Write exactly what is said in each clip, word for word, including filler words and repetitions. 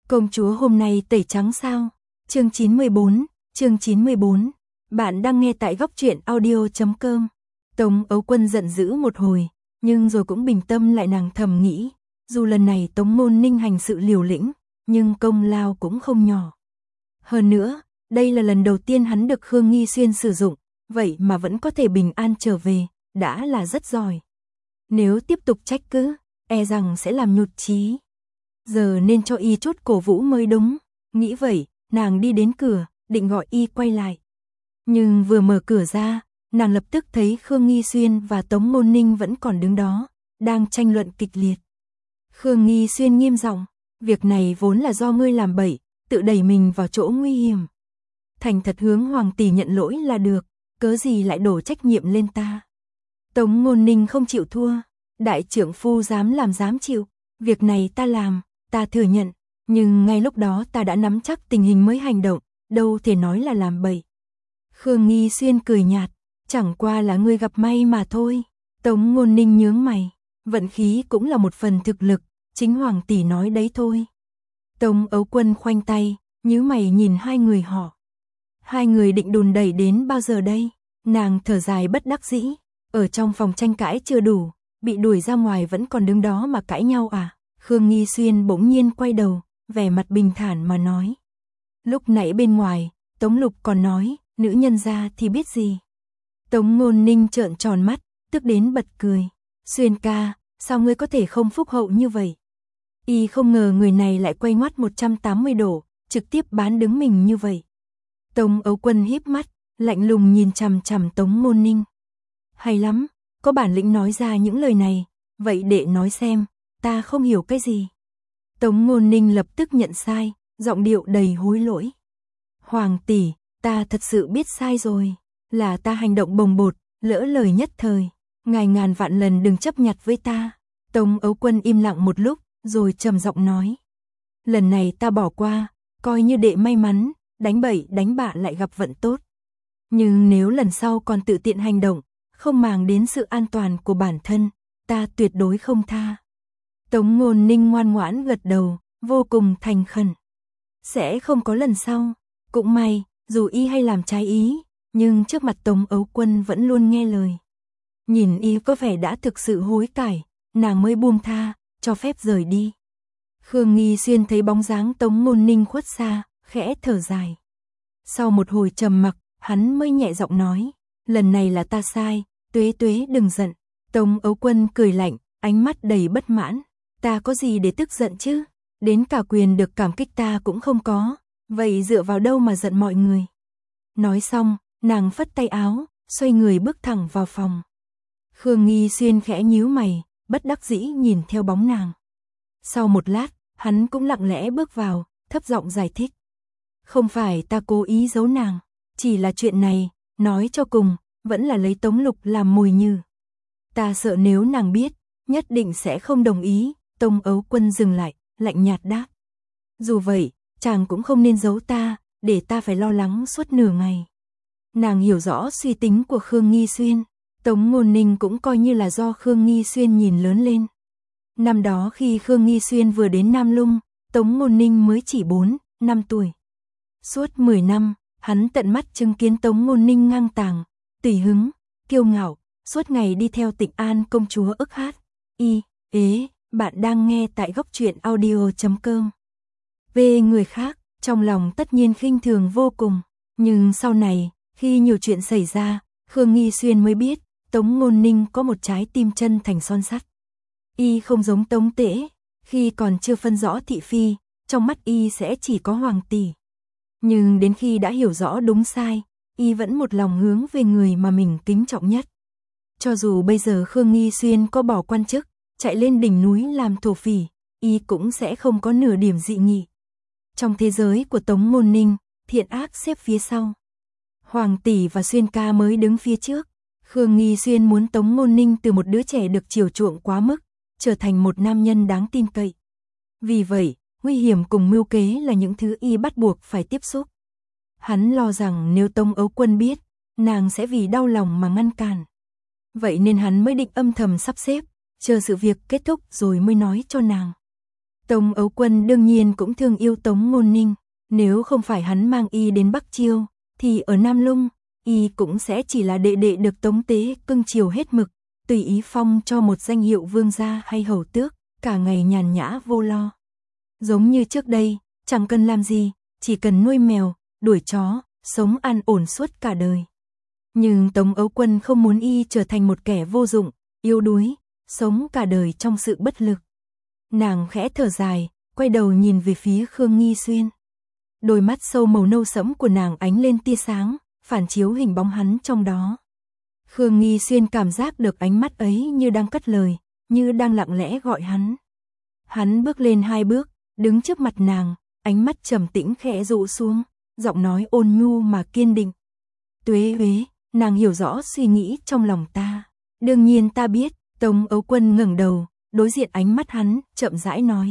Công chúa hôm nay tẩy trắng sao? Chương chín mươi bốn, chương chín mươi bốn. Bạn đang nghe tại góc truyện audio chấm com. Tống Ấu Quân giận dữ một hồi, nhưng rồi cũng bình tâm lại, nàng thầm nghĩ, dù lần này Tống Ngôn Ninh hành sự liều lĩnh, nhưng công lao cũng không nhỏ. Hơn nữa, đây là lần đầu tiên hắn được Khương Nghi Xuyên sử dụng, vậy mà vẫn có thể bình an trở về, đã là rất giỏi. Nếu tiếp tục trách cứ, e rằng sẽ làm nhụt chí. Giờ nên cho y chút cổ vũ mới đúng. Nghĩ vậy, nàng đi đến cửa, định gọi y quay lại. Nhưng vừa mở cửa ra, nàng lập tức thấy Khương Nghi Xuyên và Tống Ngôn Ninh vẫn còn đứng đó, đang tranh luận kịch liệt. Khương Nghi Xuyên nghiêm giọng, việc này vốn là do ngươi làm bậy, tự đẩy mình vào chỗ nguy hiểm. Thành thật hướng hoàng tỷ nhận lỗi là được, cớ gì lại đổ trách nhiệm lên ta. Tống Ngôn Ninh không chịu thua, đại trưởng phu dám làm dám chịu, việc này ta làm, ta thừa nhận, nhưng ngay lúc đó ta đã nắm chắc tình hình mới hành động, đâu thể nói là làm bậy. Khương Nghi Xuyên cười nhạt, chẳng qua là ngươi gặp may mà thôi. Tống Ngôn Ninh nhướng mày, vận khí cũng là một phần thực lực, chính hoàng tỷ nói đấy thôi. Tống Ấu Quân khoanh tay, nhíu mày nhìn hai người họ. Hai người định đùn đẩy đến bao giờ đây? Nàng thở dài bất đắc dĩ, ở trong phòng tranh cãi chưa đủ, bị đuổi ra ngoài vẫn còn đứng đó mà cãi nhau à? Khương Nghi Xuyên bỗng nhiên quay đầu, vẻ mặt bình thản mà nói. Lúc nãy bên ngoài, Tống Lục còn nói, nữ nhân ra thì biết gì. Tống Ngôn Ninh trợn tròn mắt, tức đến bật cười. Xuyên ca, sao ngươi có thể không phúc hậu như vậy? Y không ngờ người này lại quay ngoắt một trăm tám mươi độ, trực tiếp bán đứng mình như vậy. Tống Ấu Quân híp mắt, lạnh lùng nhìn chằm chằm Tống Ngôn Ninh. Hay lắm, có bản lĩnh nói ra những lời này, vậy để nói xem, ta không hiểu cái gì. Tống Ngôn Ninh lập tức nhận sai, giọng điệu đầy hối lỗi. Hoàng tỷ, ta thật sự biết sai rồi, là ta hành động bồng bột, lỡ lời nhất thời, ngài ngàn vạn lần đừng chấp nhặt với ta. Tống Ấu Quân im lặng một lúc, rồi trầm giọng nói. Lần này ta bỏ qua, coi như đệ may mắn, đánh bậy đánh bạ lại gặp vận tốt. Nhưng nếu lần sau còn tự tiện hành động, không màng đến sự an toàn của bản thân, ta tuyệt đối không tha. Tống Ngôn Ninh ngoan ngoãn gật đầu, vô cùng thành khẩn. Sẽ không có lần sau. Cũng may, dù y hay làm trái ý, nhưng trước mặt Tống Ấu Quân vẫn luôn nghe lời. Nhìn y có vẻ đã thực sự hối cải, nàng mới buông tha, cho phép rời đi. Khương Nghi Xuyên thấy bóng dáng Tống Ngôn Ninh khuất xa, khẽ thở dài. Sau một hồi trầm mặc, hắn mới nhẹ giọng nói, lần này là ta sai, Tuế Tuế đừng giận. Tống Ấu Quân cười lạnh, ánh mắt đầy bất mãn. Ta có gì để tức giận chứ? Đến cả quyền được cảm kích ta cũng không có, vậy dựa vào đâu mà giận mọi người? Nói xong, nàng phất tay áo, xoay người bước thẳng vào phòng. Khương Nghi Xuyên khẽ nhíu mày, bất đắc dĩ nhìn theo bóng nàng. Sau một lát, hắn cũng lặng lẽ bước vào, thấp giọng giải thích. Không phải ta cố ý giấu nàng, chỉ là chuyện này, nói cho cùng, vẫn là lấy Tống Lục làm mồi nhử. Ta sợ nếu nàng biết, nhất định sẽ không đồng ý. Tống Ấu Quân dừng lại, lạnh nhạt đáp. Dù vậy, chàng cũng không nên giấu ta, để ta phải lo lắng suốt nửa ngày. Nàng hiểu rõ suy tính của Khương Nghi Xuyên, Tống Ngôn Ninh cũng coi như là do Khương Nghi Xuyên nhìn lớn lên. Năm đó khi Khương Nghi Xuyên vừa đến Nam Lung, Tống Ngôn Ninh mới chỉ bốn, năm tuổi. Suốt mười năm, hắn tận mắt chứng kiến Tống Ngôn Ninh ngang tàng, tùy hứng, kiêu ngạo, suốt ngày đi theo Tịnh An công chúa ức hát. Y, ế, bạn đang nghe tại góc truyện audio chấm com. Về người khác, trong lòng tất nhiên khinh thường vô cùng, nhưng sau này, khi nhiều chuyện xảy ra, Khương Nghi Xuyên mới biết, Tống Ngôn Ninh có một trái tim chân thành son sắt. Y không giống Tống Tễ, khi còn chưa phân rõ thị phi, trong mắt y sẽ chỉ có hoàng tỷ. Nhưng đến khi đã hiểu rõ đúng sai, y vẫn một lòng hướng về người mà mình kính trọng nhất. Cho dù bây giờ Khương Nghi Xuyên có bỏ quan chức, chạy lên đỉnh núi làm thổ phỉ, y cũng sẽ không có nửa điểm dị nghị. Trong thế giới của Tống Ngôn Ninh, thiện ác xếp phía sau. Hoàng tỷ và Xuyên ca mới đứng phía trước. Khương Nghi Xuyên muốn Tống Ngôn Ninh từ một đứa trẻ được chiều chuộng quá mức, trở thành một nam nhân đáng tin cậy. Vì vậy, nguy hiểm cùng mưu kế là những thứ y bắt buộc phải tiếp xúc. Hắn lo rằng nếu Tống Ấu Quân biết, nàng sẽ vì đau lòng mà ngăn cản. Vậy nên hắn mới định âm thầm sắp xếp, chờ sự việc kết thúc rồi mới nói cho nàng. Tống Ấu Quân đương nhiên cũng thương yêu Tống Ngôn Ninh, nếu không phải hắn mang y đến Bắc Chiêu, thì ở Nam Lung, y cũng sẽ chỉ là đệ đệ được Tống Tế cưng chiều hết mực, tùy ý phong cho một danh hiệu vương gia hay hầu tước, cả ngày nhàn nhã vô lo. Giống như trước đây, chẳng cần làm gì, chỉ cần nuôi mèo, đuổi chó, sống an ổn suốt cả đời. Nhưng Tống Ấu Quân không muốn y trở thành một kẻ vô dụng, yếu đuối, sống cả đời trong sự bất lực. Nàng khẽ thở dài, quay đầu nhìn về phía Khương Nghi Xuyên. Đôi mắt sâu màu nâu sẫm của nàng ánh lên tia sáng, phản chiếu hình bóng hắn trong đó. Khương Nghi Xuyên cảm giác được ánh mắt ấy như đang cất lời, như đang lặng lẽ gọi hắn. Hắn bước lên hai bước, đứng trước mặt nàng, ánh mắt trầm tĩnh khẽ dụ xuống, giọng nói ôn nhu mà kiên định. Tuế Huế, nàng hiểu rõ suy nghĩ trong lòng ta. Đương nhiên ta biết. Tống Ấu Quân ngẩng đầu, đối diện ánh mắt hắn, chậm rãi nói.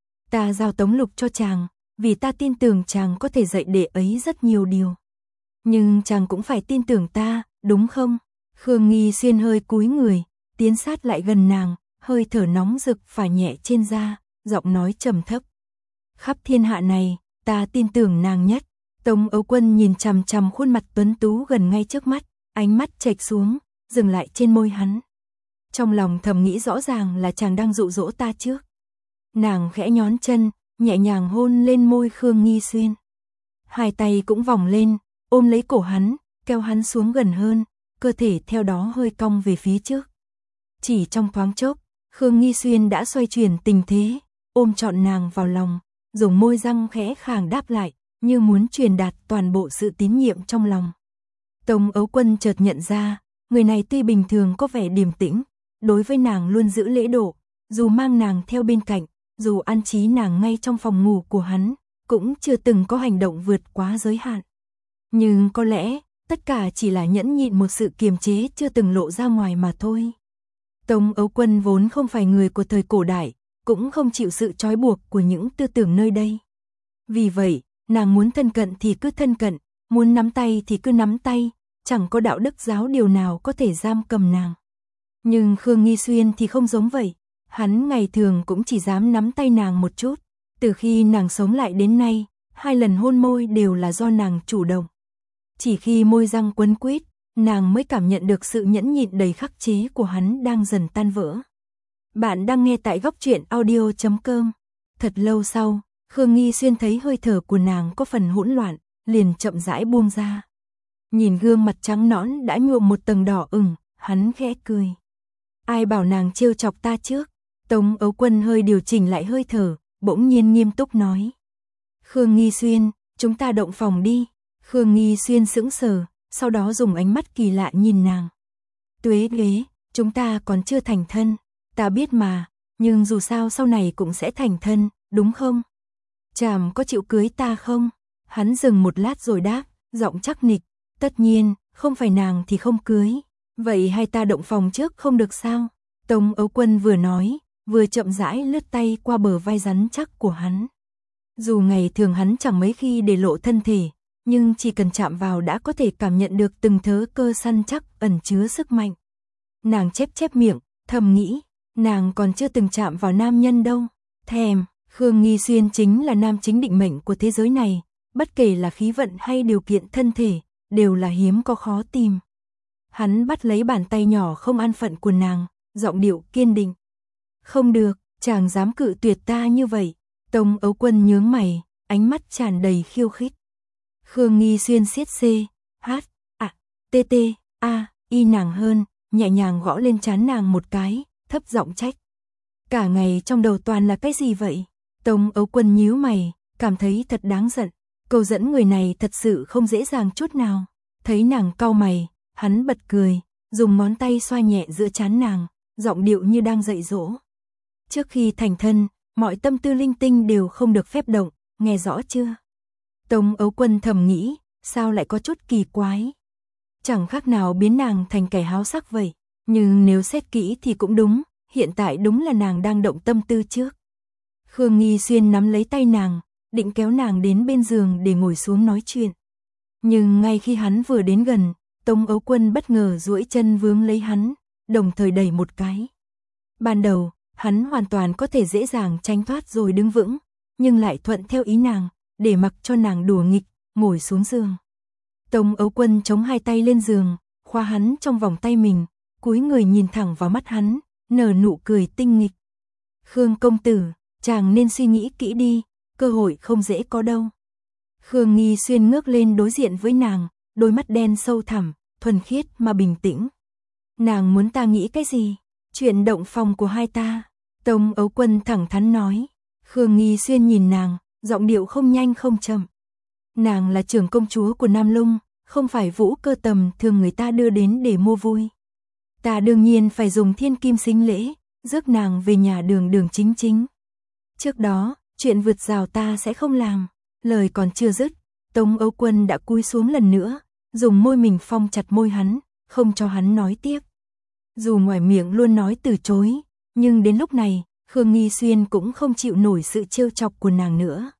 Ta giao Tống Lục cho chàng, vì ta tin tưởng chàng có thể dạy đệ ấy rất nhiều điều. Nhưng chàng cũng phải tin tưởng ta, đúng không? Khương Nghi Xuyên hơi cúi người, tiến sát lại gần nàng, hơi thở nóng rực phả nhẹ trên da, giọng nói trầm thấp. Khắp thiên hạ này, ta tin tưởng nàng nhất. Tống Ấu Quân nhìn chằm chằm khuôn mặt tuấn tú gần ngay trước mắt, ánh mắt chệch xuống, dừng lại trên môi hắn. Trong lòng thầm nghĩ rõ ràng là chàng đang dụ dỗ ta trước. Nàng khẽ nhón chân, nhẹ nhàng hôn lên môi Khương Nghi Xuyên. Hai tay cũng vòng lên, ôm lấy cổ hắn, kéo hắn xuống gần hơn, cơ thể theo đó hơi cong về phía trước. Chỉ trong thoáng chốc, Khương Nghi Xuyên đã xoay chuyển tình thế, ôm trọn nàng vào lòng, dùng môi răng khẽ khàng đáp lại, như muốn truyền đạt toàn bộ sự tín nhiệm trong lòng. Tống Ấu Quân chợt nhận ra, người này tuy bình thường có vẻ điềm tĩnh, đối với nàng luôn giữ lễ độ, dù mang nàng theo bên cạnh, dù an trí nàng ngay trong phòng ngủ của hắn, cũng chưa từng có hành động vượt quá giới hạn. Nhưng có lẽ, tất cả chỉ là nhẫn nhịn một sự kiềm chế chưa từng lộ ra ngoài mà thôi. Tống Ấu Quân vốn không phải người của thời cổ đại, cũng không chịu sự trói buộc của những tư tưởng nơi đây. Vì vậy, nàng muốn thân cận thì cứ thân cận, muốn nắm tay thì cứ nắm tay, chẳng có đạo đức giáo điều nào có thể giam cầm nàng. Nhưng Khương Nghi Xuyên thì không giống vậy, hắn ngày thường cũng chỉ dám nắm tay nàng một chút, từ khi nàng sống lại đến nay, hai lần hôn môi đều là do nàng chủ động. Chỉ khi môi răng quấn quýt, nàng mới cảm nhận được sự nhẫn nhịn đầy khắc chế của hắn đang dần tan vỡ. Bạn đang nghe tại góc truyện audio chấm com. Thật lâu sau, Khương Nghi Xuyên thấy hơi thở của nàng có phần hỗn loạn, liền chậm rãi buông ra. Nhìn gương mặt trắng nõn đã nhuộm một tầng đỏ ửng, hắn khẽ cười. Ai bảo nàng trêu chọc ta trước? Tống Ấu Quân hơi điều chỉnh lại hơi thở, bỗng nhiên nghiêm túc nói. Khương Nghi Xuyên, chúng ta động phòng đi. Khương Nghi Xuyên sững sờ, sau đó dùng ánh mắt kỳ lạ nhìn nàng. Tuế Huế, chúng ta còn chưa thành thân, ta biết mà, nhưng dù sao sau này cũng sẽ thành thân, đúng không? Chàng có chịu cưới ta không? Hắn dừng một lát rồi đáp, giọng chắc nịch. Tất nhiên, không phải nàng thì không cưới. Vậy hai ta động phòng trước không được sao? Tống Ấu Quân vừa nói, vừa chậm rãi lướt tay qua bờ vai rắn chắc của hắn. Dù ngày thường hắn chẳng mấy khi để lộ thân thể, nhưng chỉ cần chạm vào đã có thể cảm nhận được từng thớ cơ săn chắc ẩn chứa sức mạnh. Nàng chép chép miệng, thầm nghĩ, nàng còn chưa từng chạm vào nam nhân đâu. Thèm, Khương Nghi Xuyên chính là nam chính định mệnh của thế giới này, bất kể là khí vận hay điều kiện thân thể, đều là hiếm có khó tìm. Hắn bắt lấy bàn tay nhỏ không an phận của nàng, giọng điệu kiên định. Không được, chàng dám cự tuyệt ta như vậy. Tống Ấu Quân nhướng mày, ánh mắt tràn đầy khiêu khích. Khương Nghi Xuyên siết c, h, a, t t, a, y nàng hơn, nhẹ nhàng gõ lên trán nàng một cái, thấp giọng trách. Cả ngày trong đầu toàn là cái gì vậy? Tống Ấu Quân nhíu mày, cảm thấy thật đáng giận. Câu dẫn người này thật sự không dễ dàng chút nào. Thấy nàng cau mày, hắn bật cười, dùng ngón tay xoa nhẹ giữa trán nàng, giọng điệu như đang dạy dỗ. Trước khi thành thân, mọi tâm tư linh tinh đều không được phép động, nghe rõ chưa? Tống Ấu Quân thầm nghĩ, sao lại có chút kỳ quái? Chẳng khác nào biến nàng thành kẻ háo sắc vậy, nhưng nếu xét kỹ thì cũng đúng, hiện tại đúng là nàng đang động tâm tư trước. Khương Nghi Xuyên nắm lấy tay nàng, định kéo nàng đến bên giường để ngồi xuống nói chuyện. Nhưng ngay khi hắn vừa đến gần, Tống Ấu Quân bất ngờ duỗi chân vướng lấy hắn, đồng thời đẩy một cái. Ban đầu, Hắn hoàn toàn có thể dễ dàng tránh thoát rồi đứng vững, nhưng lại thuận theo ý nàng, để mặc cho nàng đùa nghịch, ngồi xuống giường. Tống Ấu Quân chống hai tay lên giường, khóa hắn trong vòng tay mình, cúi người nhìn thẳng vào mắt hắn, nở nụ cười tinh nghịch. Khương công tử, chàng nên suy nghĩ kỹ đi, cơ hội không dễ có đâu. Khương Nghi Xuyên ngước lên đối diện với nàng, đôi mắt đen sâu thẳm, thuần khiết mà bình tĩnh. Nàng muốn ta nghĩ cái gì? Chuyện động phòng của hai ta. Tống Ấu Quân thẳng thắn nói. Khương Nghi Xuyên nhìn nàng, giọng điệu không nhanh không chậm. Nàng là trưởng công chúa của Nam Lung, không phải vũ cơ tầm thường người ta đưa đến để mua vui. Ta đương nhiên phải dùng thiên kim sính lễ, rước nàng về nhà đường đường chính chính. Trước đó, chuyện vượt rào ta sẽ không làm. Lời còn chưa dứt, Tống Ấu Quân đã cúi xuống lần nữa, dùng môi mình phong chặt môi hắn, không cho hắn nói tiếp. Dù ngoài miệng luôn nói từ chối, nhưng đến lúc này, Khương Nghi Xuyên cũng không chịu nổi sự trêu chọc của nàng nữa.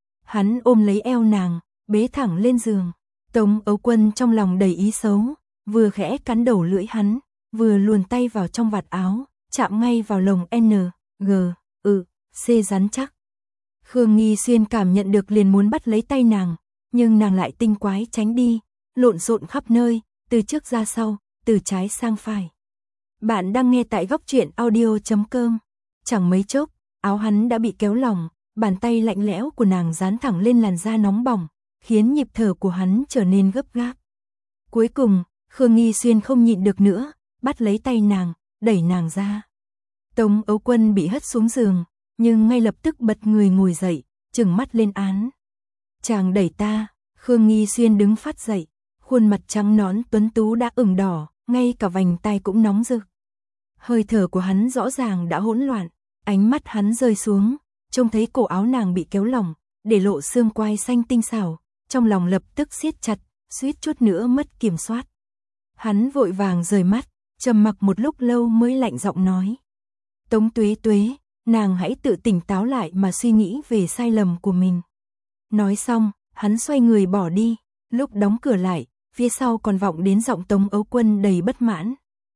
Hắn ôm lấy eo nàng, bế thẳng lên giường. Tống Ấu Quân trong lòng đầy ý xấu, vừa khẽ cắn đầu lưỡi hắn, vừa luồn tay vào trong vạt áo, chạm ngay vào lồng N, G, Ừ, C rắn chắc. Khương Nghi Xuyên cảm nhận được liền muốn bắt lấy tay nàng, nhưng nàng lại tinh quái tránh đi, lộn xộn khắp nơi, từ trước ra sau, từ trái sang phải. Bạn đang nghe tại góc truyện audio chấm com. Chẳng mấy chốc, áo hắn đã bị kéo lỏng, bàn tay lạnh lẽo của nàng dán thẳng lên làn da nóng bỏng, khiến nhịp thở của hắn trở nên gấp gáp. Cuối cùng, Khương Nghi Xuyên không nhịn được nữa, bắt lấy tay nàng, đẩy nàng ra. Tống Ấu Quân bị hất xuống giường, nhưng ngay lập tức bật người ngồi dậy, trừng mắt lên án. Chàng đẩy ta. Khương Nghi Xuyên đứng phát dậy, khuôn mặt trắng nõn tuấn tú đã ửng đỏ, ngay cả vành tai cũng nóng rực. Hơi thở của hắn rõ ràng đã hỗn loạn, ánh mắt hắn rơi xuống, trông thấy cổ áo nàng bị kéo lỏng, để lộ xương quai xanh tinh xảo, trong lòng lập tức siết chặt, suýt chút nữa mất kiểm soát. Hắn vội vàng rời mắt, trầm mặc một lúc lâu mới lạnh giọng nói. Tống Tuế Tuế, nàng hãy tự tỉnh táo lại mà suy nghĩ về sai lầm của mình. Nói xong, hắn xoay người bỏ đi, lúc đóng cửa lại, phía sau còn vọng đến giọng Tống Ấu Quân đầy bất mãn.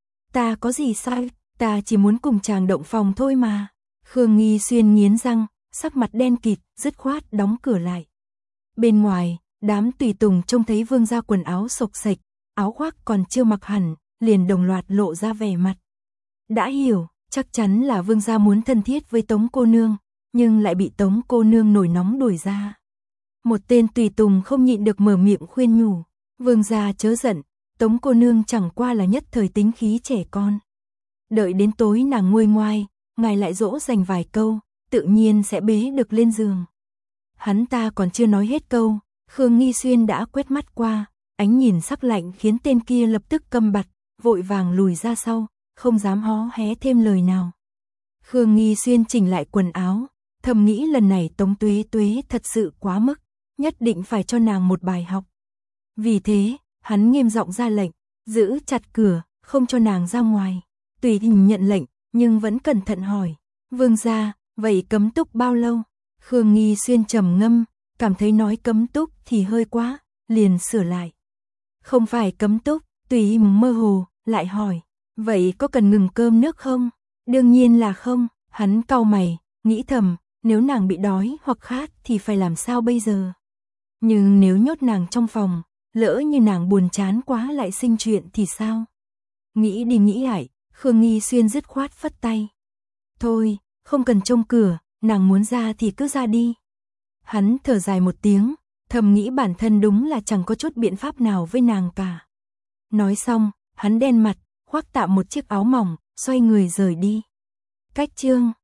Ta có gì sai, ta chỉ muốn cùng chàng động phòng thôi mà. Khương Nghi Xuyên nghiến răng, sắc mặt đen kịt, dứt khoát đóng cửa lại. Bên ngoài, đám tùy tùng trông thấy vương gia quần áo xộc xệch, áo khoác còn chưa mặc hẳn, liền đồng loạt lộ ra vẻ mặt. Đã hiểu, chắc chắn là vương gia muốn thân thiết với Tống cô nương, nhưng lại bị Tống cô nương nổi nóng đuổi ra. Một tên tùy tùng không nhịn được mở miệng khuyên nhủ. Vương gia chớ giận, Tống cô nương chẳng qua là nhất thời tính khí trẻ con. Đợi đến tối nàng nguôi ngoai, ngài lại dỗ dành vài câu, tự nhiên sẽ bế được lên giường. Hắn ta còn chưa nói hết câu, Khương Nghi Xuyên đã quét mắt qua, ánh nhìn sắc lạnh khiến tên kia lập tức câm bặt, vội vàng lùi ra sau, không dám hó hé thêm lời nào. Khương Nghi Xuyên chỉnh lại quần áo, thầm nghĩ lần này Tống Tuế Tuế thật sự quá mức, nhất định phải cho nàng một bài học. Vì thế, hắn nghiêm giọng ra lệnh, giữ chặt cửa, không cho nàng ra ngoài. Tùy Hình nhận lệnh, nhưng vẫn cẩn thận hỏi, vương gia, vậy cấm túc bao lâu? Khương Nghi Xuyên trầm ngâm, cảm thấy nói cấm túc thì hơi quá, liền sửa lại. Không phải cấm túc. Tùy Hình mơ hồ, lại hỏi, vậy có cần ngừng cơm nước không? Đương nhiên là không. Hắn cau mày, nghĩ thầm, nếu nàng bị đói hoặc khát thì phải làm sao bây giờ? Nhưng nếu nhốt nàng trong phòng, lỡ như nàng buồn chán quá lại sinh chuyện thì sao? Nghĩ đi nghĩ lại, Khương Nghi Xuyên dứt khoát phất tay. Thôi, không cần trông cửa, nàng muốn ra thì cứ ra đi. Hắn thở dài một tiếng, thầm nghĩ bản thân đúng là chẳng có chút biện pháp nào với nàng cả. Nói xong, hắn đen mặt, khoác tạm một chiếc áo mỏng, xoay người rời đi. Cách chương